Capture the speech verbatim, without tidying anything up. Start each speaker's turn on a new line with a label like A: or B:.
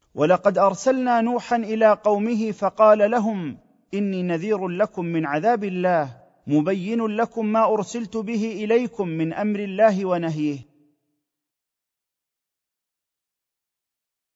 A: ولقد ارسلنا نوحا الى قومه فقال لهم اني نذير لكم من عذاب الله مبين لكم ما ارسلت به اليكم من امر الله ونهيه.